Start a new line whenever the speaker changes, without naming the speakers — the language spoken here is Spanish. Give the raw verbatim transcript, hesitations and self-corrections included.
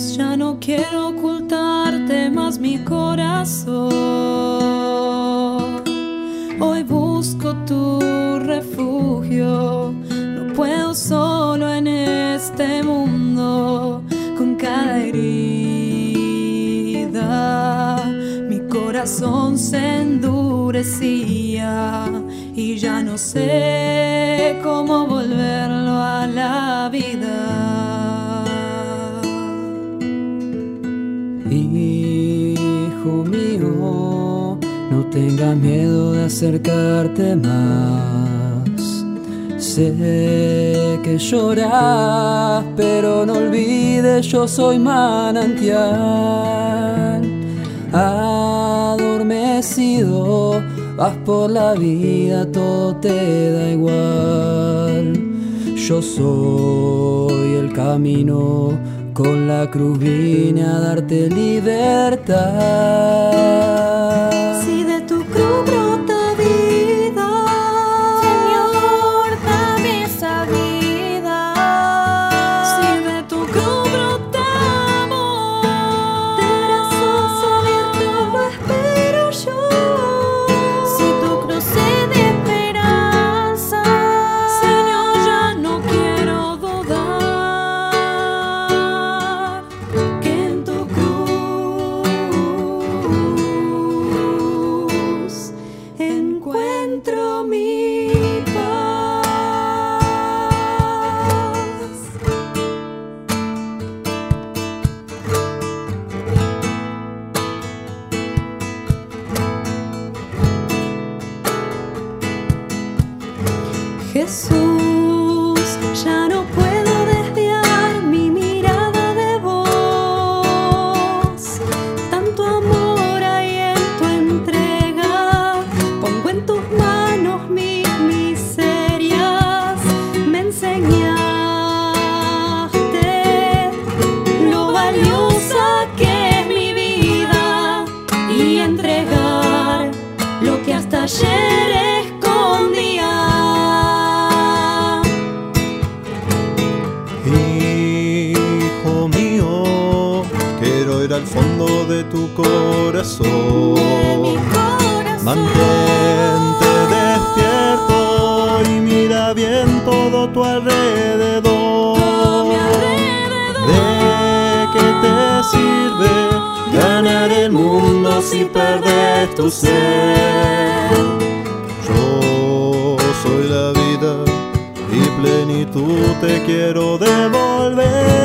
Ya no quiero ocultarte más mi corazón. Hoy busco tu refugio. No puedo solo en este mundo. Con cada herida mi corazón se endurecía y ya no sé cómo volverlo a la vida.
Hijo mío, no tengas miedo de acercarte más. Sé que lloras, pero no olvides, yo soy manantial. Adormecido, vas por la vida, todo te da igual. Yo soy el camino, con la cruz vine a darte libertad.
Si de tu cruz brota vida, Señor, dame esa vida. Si de tu cruz brota amor, de brazos abiertos lo espero yo. Si tu cruz es de esperanza, Señor, ya no quiero dudar que en tu cruz encuentro mi paz. Jesús, ya no puedo desviar mi mirada de vos. Tanto amor hay en tu entrega. Pongo en tus manos mis miserias. Me enseñaste lo valiosa que es mi vida y entregar lo que hasta ayer escondía.
Hijo mío, quiero ir al fondo de tu corazón.
Mi corazón.
Mantente despierto y mira bien todo tu alrededor.
Todo mi alrededor.
¿De qué te sirve ganar el mundo si perdes tu ser? Yo soy la vida y plenitud te quiero devolver.